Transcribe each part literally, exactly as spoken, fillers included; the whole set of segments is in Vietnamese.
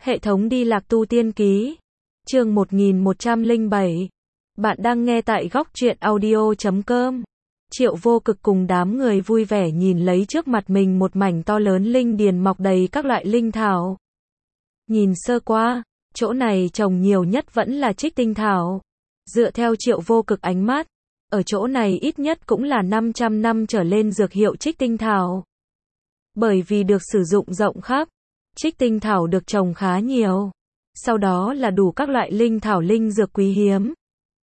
Hệ thống đi lạc tu tiên ký. Chương một nghìn một trăm lẻ bảy. Bạn đang nghe tại góc truyện audio chấm com. Triệu Vô Cực cùng đám người vui vẻ nhìn lấy trước mặt mình một mảnh to lớn linh điền mọc đầy các loại linh thảo. Nhìn sơ qua, chỗ này trồng nhiều nhất vẫn là trích tinh thảo. Dựa theo Triệu Vô Cực ánh mắt, ở chỗ này ít nhất cũng là năm trăm năm trở lên dược hiệu trích tinh thảo. Bởi vì được sử dụng rộng khắp, trích tinh thảo được trồng khá nhiều. Sau đó là đủ các loại linh thảo linh dược quý hiếm.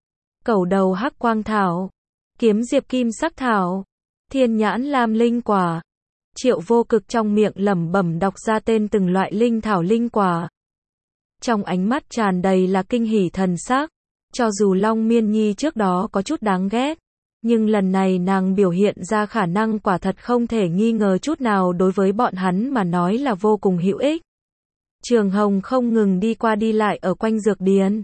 Cẩu đầu hắc quang thảo, kiếm diệp kim sắc thảo, thiên nhãn lam linh quả. Triệu Vô Cực trong miệng lẩm bẩm đọc ra tên từng loại linh thảo linh quả. Trong ánh mắt tràn đầy là kinh hỉ thần sắc. Cho dù Long Miên Nhi trước đó có chút đáng ghét, nhưng lần này nàng biểu hiện ra khả năng quả thật không thể nghi ngờ chút nào đối với bọn hắn mà nói là vô cùng hữu ích. Trường Hồng không ngừng đi qua đi lại ở quanh dược điền.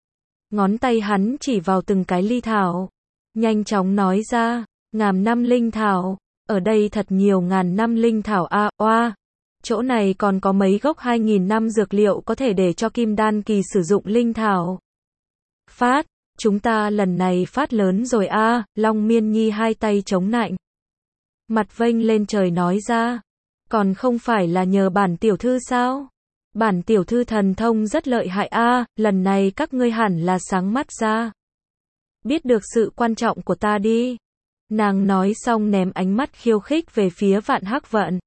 Ngón tay hắn chỉ vào từng cái ly thảo, nhanh chóng nói ra, ngàn năm linh thảo, ở đây thật nhiều ngàn năm linh thảo a, oa. Chỗ này còn có mấy gốc hai nghìn năm dược liệu có thể để cho kim đan kỳ sử dụng linh thảo. Phát, chúng ta lần này phát lớn rồi a, Long Miên Nhi hai tay chống nạnh. Mặt vênh lên trời nói ra, còn không phải là nhờ bản tiểu thư sao? Bản tiểu thư thần thông rất lợi hại a, lần này các ngươi hẳn là sáng mắt ra. Biết được sự quan trọng của ta đi. Nàng nói xong ném ánh mắt khiêu khích về phía Vạn Hắc Vận.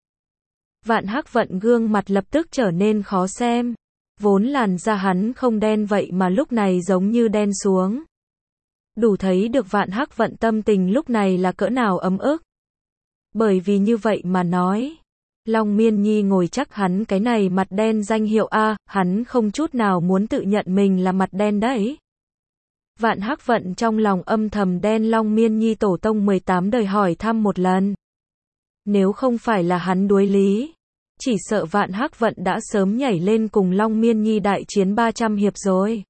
Vạn Hắc Vận gương mặt lập tức trở nên khó xem. Vốn làn da hắn không đen vậy mà lúc này giống như đen xuống. Đủ thấy được Vạn Hắc Vận tâm tình lúc này là cỡ nào ấm ức. Bởi vì như vậy mà nói, Long Miên Nhi ngồi chắc hắn cái này mặt đen danh hiệu A, hắn không chút nào muốn tự nhận mình là mặt đen đấy. Vạn Hắc Vận trong lòng âm thầm đen Long Miên Nhi tổ tông mười tám đời hỏi thăm một lần. Nếu không phải là hắn đuối lý, chỉ sợ Vạn Hắc Vận đã sớm nhảy lên cùng Long Miên Nhi đại chiến ba trăm hiệp rồi.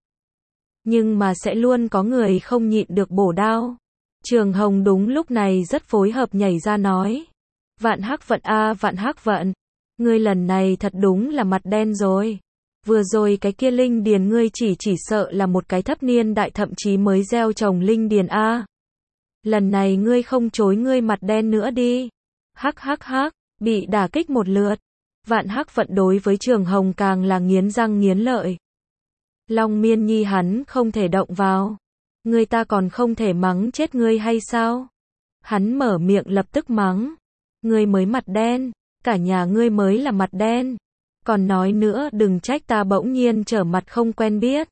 Nhưng mà sẽ luôn có người không nhịn được bổ đao. Trường Hồng đúng lúc này rất phối hợp nhảy ra nói. Vạn Hắc Vận a, Vạn Hắc Vận, ngươi lần này thật đúng là mặt đen rồi. Vừa rồi cái kia linh điền ngươi chỉ chỉ sợ là một cái thấp niên đại thậm chí mới gieo trồng linh điền a. Lần này ngươi không chối ngươi mặt đen nữa đi. Hắc hắc hắc, bị đả kích một lượt. Vạn Hắc Vận đối với Trường Hồng càng là nghiến răng nghiến lợi. Long Miên Nhi hắn không thể động vào. Người ta còn không thể mắng chết ngươi hay sao? Hắn mở miệng lập tức mắng. Ngươi mới mặt đen, cả nhà ngươi mới là mặt đen. Còn nói nữa đừng trách ta bỗng nhiên trở mặt không quen biết.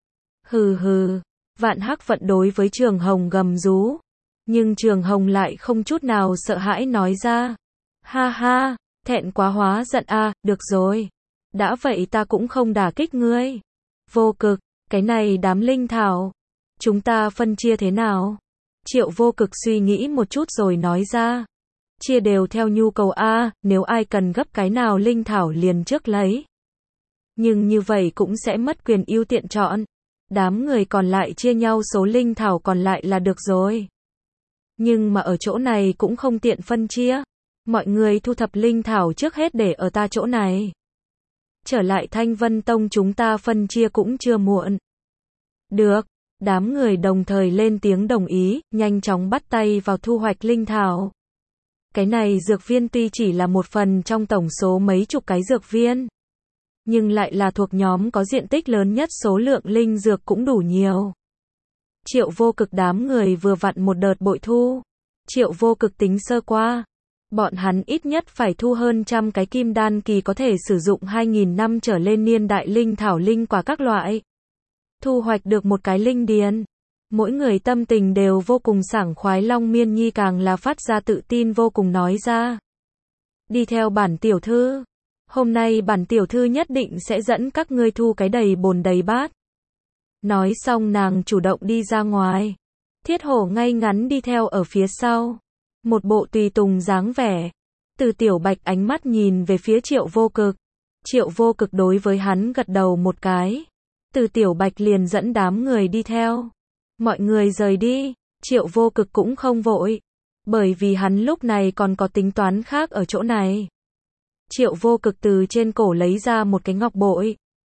Hừ hừ, Vạn Hắc Vận đối với Trường Hồng gầm rú. Nhưng Trường Hồng lại không chút nào sợ hãi nói ra. Ha ha, thẹn quá hóa giận a, à, được rồi. Đã vậy ta cũng không đả kích ngươi. Vô Cực, cái này đám linh thảo, chúng ta phân chia thế nào? Triệu Vô Cực suy nghĩ một chút rồi nói ra. Chia đều theo nhu cầu a, nếu ai cần gấp cái nào linh thảo liền trước lấy. Nhưng như vậy cũng sẽ mất quyền ưu tiện chọn. Đám người còn lại chia nhau số linh thảo còn lại là được rồi. Nhưng mà ở chỗ này cũng không tiện phân chia. Mọi người thu thập linh thảo trước hết để ở ta chỗ này. Trở lại Thanh Vân Tông chúng ta phân chia cũng chưa muộn. Được, đám người đồng thời lên tiếng đồng ý, nhanh chóng bắt tay vào thu hoạch linh thảo. Cái này dược viên tuy chỉ là một phần trong tổng số mấy chục cái dược viên, nhưng lại là thuộc nhóm có diện tích lớn nhất, số lượng linh dược cũng đủ nhiều. Triệu Vô Cực đám người vừa vặn một đợt bội thu. Triệu Vô Cực tính sơ qua, bọn hắn ít nhất phải thu hơn trăm cái kim đan kỳ có thể sử dụng hai nghìn năm trở lên niên đại linh thảo linh quả các loại. Thu hoạch được một cái linh điền. Mỗi người tâm tình đều vô cùng sảng khoái. Long Miên Nhi càng là phát ra tự tin vô cùng nói ra. Đi theo bản tiểu thư. Hôm nay bản tiểu thư nhất định sẽ dẫn các ngươi thu cái đầy bồn đầy bát. Nói xong nàng chủ động đi ra ngoài. Thiết Hổ ngay ngắn đi theo ở phía sau. Một bộ tùy tùng dáng vẻ. Từ Tiểu Bạch ánh mắt nhìn về phía Triệu Vô Cực. Triệu Vô Cực đối với hắn gật đầu một cái. Từ Tiểu Bạch liền dẫn đám người đi theo. Mọi người rời đi, Triệu Vô Cực cũng không vội. Bởi vì hắn lúc này còn có tính toán khác ở chỗ này. Triệu Vô Cực từ trên cổ lấy ra một cái ngọc bội.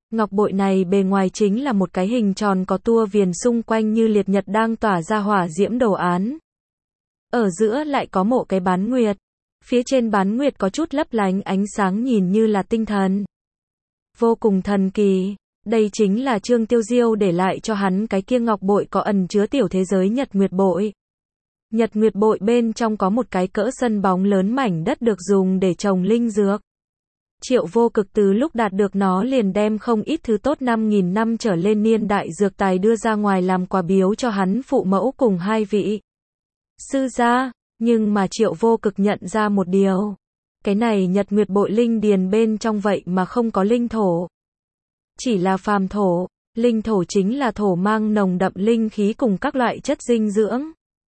Ngọc bội này bề ngoài chính là một cái hình tròn có tua viền xung quanh như liệt nhật đang tỏa ra hỏa diễm đồ án. Ở giữa lại có một cái bán nguyệt. Phía trên bán nguyệt có chút lấp lánh ánh sáng nhìn như là tinh thần. Vô cùng thần kỳ. Đây chính là Trương Tiêu Diêu để lại cho hắn cái kia ngọc bội có ẩn chứa tiểu thế giới Nhật Nguyệt bội. Nhật Nguyệt bội bên trong có một cái cỡ sân bóng lớn mảnh đất được dùng để trồng linh dược. Triệu Vô Cực từ lúc đạt được nó liền đem không ít thứ tốt năm nghìn năm trở lên niên đại dược tài đưa ra ngoài làm quà biếu cho hắn phụ mẫu cùng hai vị sư gia, nhưng mà Triệu Vô Cực nhận ra một điều. Cái này Nhật Nguyệt bội linh điền bên trong vậy mà không có linh thổ. Chỉ là phàm thổ, linh thổ chính là thổ mang nồng đậm linh khí cùng các loại chất dinh dưỡng.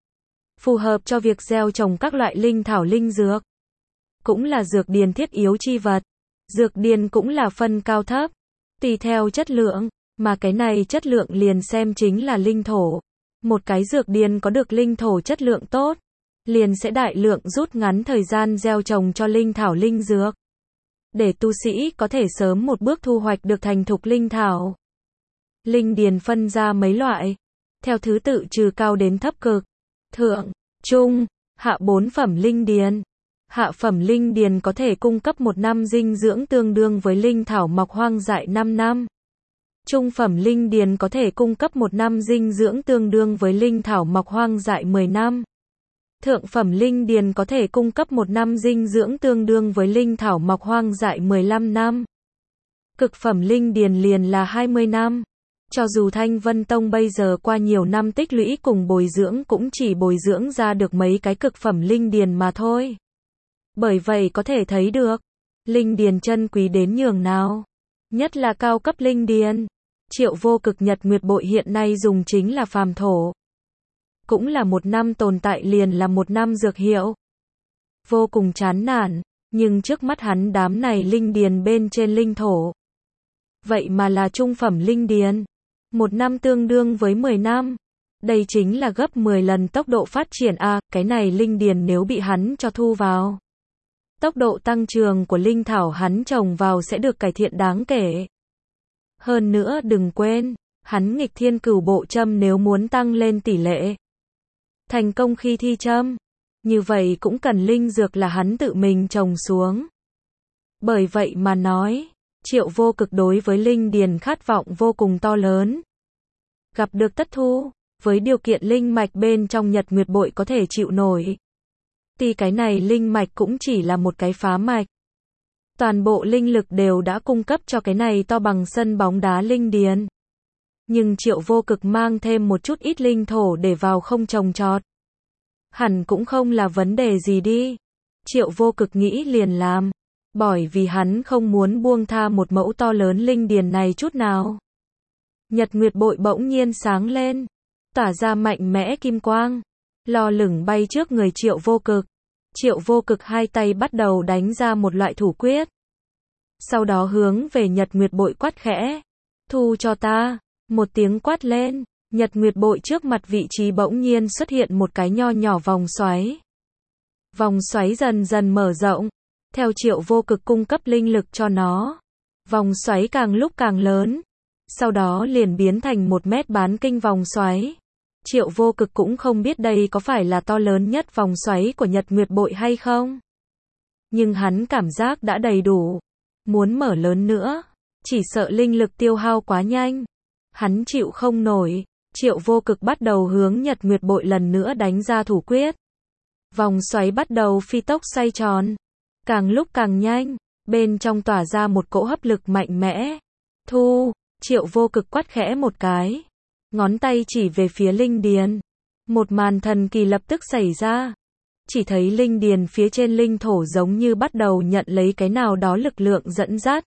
Phù hợp cho việc gieo trồng các loại linh thảo linh dược. Cũng là dược điền thiết yếu chi vật. Dược điền cũng là phân cao thấp, tùy theo chất lượng, mà cái này chất lượng liền xem chính là linh thổ. Một cái dược điền có được linh thổ chất lượng tốt, liền sẽ đại lượng rút ngắn thời gian gieo trồng cho linh thảo linh dược. Để tu sĩ có thể sớm một bước thu hoạch được thành thục linh thảo. Linh điền phân ra mấy loại, theo thứ tự trừ cao đến thấp cực, thượng, trung, hạ bốn phẩm linh điền. Hạ phẩm linh điền có thể cung cấp một năm dinh dưỡng tương đương với linh thảo mọc hoang dại năm năm. Trung phẩm linh điền có thể cung cấp một năm dinh dưỡng tương đương với linh thảo mọc hoang dại mười năm. Thượng phẩm linh điền có thể cung cấp một năm dinh dưỡng tương đương với linh thảo mọc hoang dại mười lăm năm. Cực phẩm linh điền liền là hai mươi năm. Cho dù Thanh Vân Tông bây giờ qua nhiều năm tích lũy cùng bồi dưỡng cũng chỉ bồi dưỡng ra được mấy cái cực phẩm linh điền mà thôi. Bởi vậy có thể thấy được, linh điền chân quý đến nhường nào. Nhất là cao cấp linh điền. Triệu Vô Cực Nhật Nguyệt bội hiện nay dùng chính là phàm thổ. Cũng là một năm tồn tại liền là một năm dược hiệu. Vô cùng chán nản, nhưng trước mắt hắn đám này linh điền bên trên linh thổ. Vậy mà là trung phẩm linh điền. Một năm tương đương với mười năm. Đây chính là gấp mười lần tốc độ phát triển a, à, cái này linh điền nếu bị hắn cho thu vào. Tốc độ tăng trưởng của linh thảo hắn trồng vào sẽ được cải thiện đáng kể. Hơn nữa đừng quên, hắn nghịch thiên cửu bộ châm nếu muốn tăng lên tỷ lệ thành công khi thi châm, như vậy cũng cần linh dược là hắn tự mình trồng xuống. Bởi vậy mà nói, Triệu Vô Cực đối với linh điền khát vọng vô cùng to lớn. Gặp được tất thu, với điều kiện linh mạch bên trong Nhật Nguyệt bội có thể chịu nổi. Thì cái này linh mạch cũng chỉ là một cái phá mạch. Toàn bộ linh lực đều đã cung cấp cho cái này to bằng sân bóng đá linh điền. Nhưng Triệu Vô Cực mang thêm một chút ít linh thổ để vào không trồng trọt. Hẳn cũng không là vấn đề gì đi. Triệu Vô Cực nghĩ liền làm. Bởi vì hắn không muốn buông tha một mẫu to lớn linh điền này chút nào. Nhật Nguyệt bội bỗng nhiên sáng lên. Tỏa ra mạnh mẽ kim quang. Lò lửng bay trước người Triệu Vô Cực. Triệu Vô Cực hai tay bắt đầu đánh ra một loại thủ quyết. Sau đó hướng về Nhật Nguyệt bội quát khẽ. Thu cho ta. Một tiếng quát lên. Nhật Nguyệt bội trước mặt vị trí bỗng nhiên xuất hiện một cái nho nhỏ vòng xoáy. Vòng xoáy dần dần mở rộng. Theo Triệu Vô Cực cung cấp linh lực cho nó. Vòng xoáy càng lúc càng lớn. Sau đó liền biến thành một mét bán kinh vòng xoáy. Triệu Vô Cực cũng không biết đây có phải là to lớn nhất vòng xoáy của Nhật Nguyệt bội hay không. Nhưng hắn cảm giác đã đầy đủ. Muốn mở lớn nữa, chỉ sợ linh lực tiêu hao quá nhanh. Hắn chịu không nổi. Triệu Vô Cực bắt đầu hướng Nhật Nguyệt bội lần nữa đánh ra thủ quyết. Vòng xoáy bắt đầu phi tốc xoay tròn. Càng lúc càng nhanh. Bên trong tỏa ra một cỗ hấp lực mạnh mẽ. Thu. Triệu Vô Cực quát khẽ một cái. Ngón tay chỉ về phía linh điền. Một màn thần kỳ lập tức xảy ra. Chỉ thấy linh điền phía trên linh thổ giống như bắt đầu nhận lấy cái nào đó lực lượng dẫn dắt.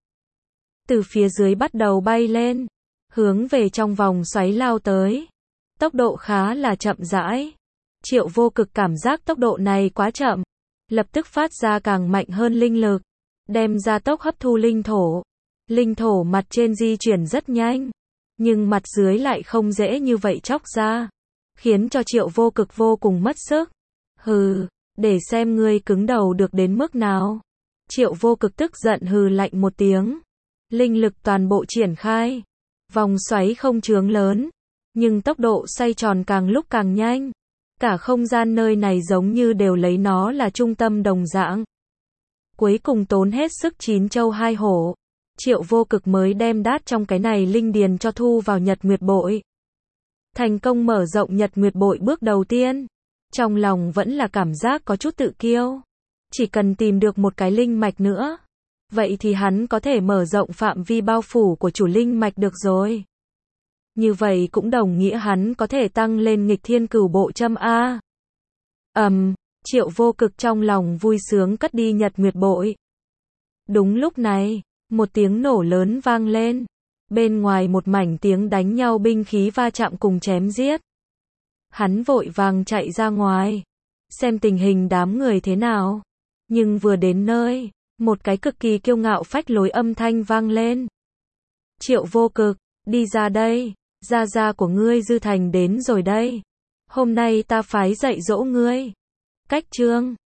Từ phía dưới bắt đầu bay lên. Hướng về trong vòng xoáy lao tới. Tốc độ khá là chậm rãi. Triệu Vô Cực cảm giác tốc độ này quá chậm. Lập tức phát ra càng mạnh hơn linh lực. Đem ra tốc hấp thu linh thổ. Linh thổ mặt trên di chuyển rất nhanh. Nhưng mặt dưới lại không dễ như vậy chóc ra. Khiến cho Triệu Vô Cực vô cùng mất sức. Hừ, để xem ngươi cứng đầu được đến mức nào. Triệu Vô Cực tức giận hừ lạnh một tiếng. Linh lực toàn bộ triển khai. Vòng xoáy không chướng lớn, nhưng tốc độ xoay tròn càng lúc càng nhanh. Cả không gian nơi này giống như đều lấy nó là trung tâm đồng dạng. Cuối cùng tốn hết sức chín châu hai hổ, Triệu Vô Cực mới đem đát trong cái này linh điền cho thu vào Nhật Nguyệt Bội. Thành công mở rộng Nhật Nguyệt Bội bước đầu tiên. Trong lòng vẫn là cảm giác có chút tự kiêu. Chỉ cần tìm được một cái linh mạch nữa, vậy thì hắn có thể mở rộng phạm vi bao phủ của chủ linh mạch được rồi. Như vậy cũng đồng nghĩa hắn có thể tăng lên nghịch thiên cửu bộ châm A. Ầm, um, Triệu Vô Cực trong lòng vui sướng cất đi Nhật Nguyệt Bội. Đúng lúc này, một tiếng nổ lớn vang lên. Bên ngoài một mảnh tiếng đánh nhau binh khí va chạm cùng chém giết. Hắn vội vàng chạy ra ngoài, xem tình hình đám người thế nào. Nhưng vừa đến nơi, một cái cực kỳ kiêu ngạo phách lối âm thanh vang lên. Triệu Vô Cực, đi ra đây, gia gia của ngươi Dư Thành đến rồi đây. Hôm nay ta phái dạy dỗ ngươi. Cách chương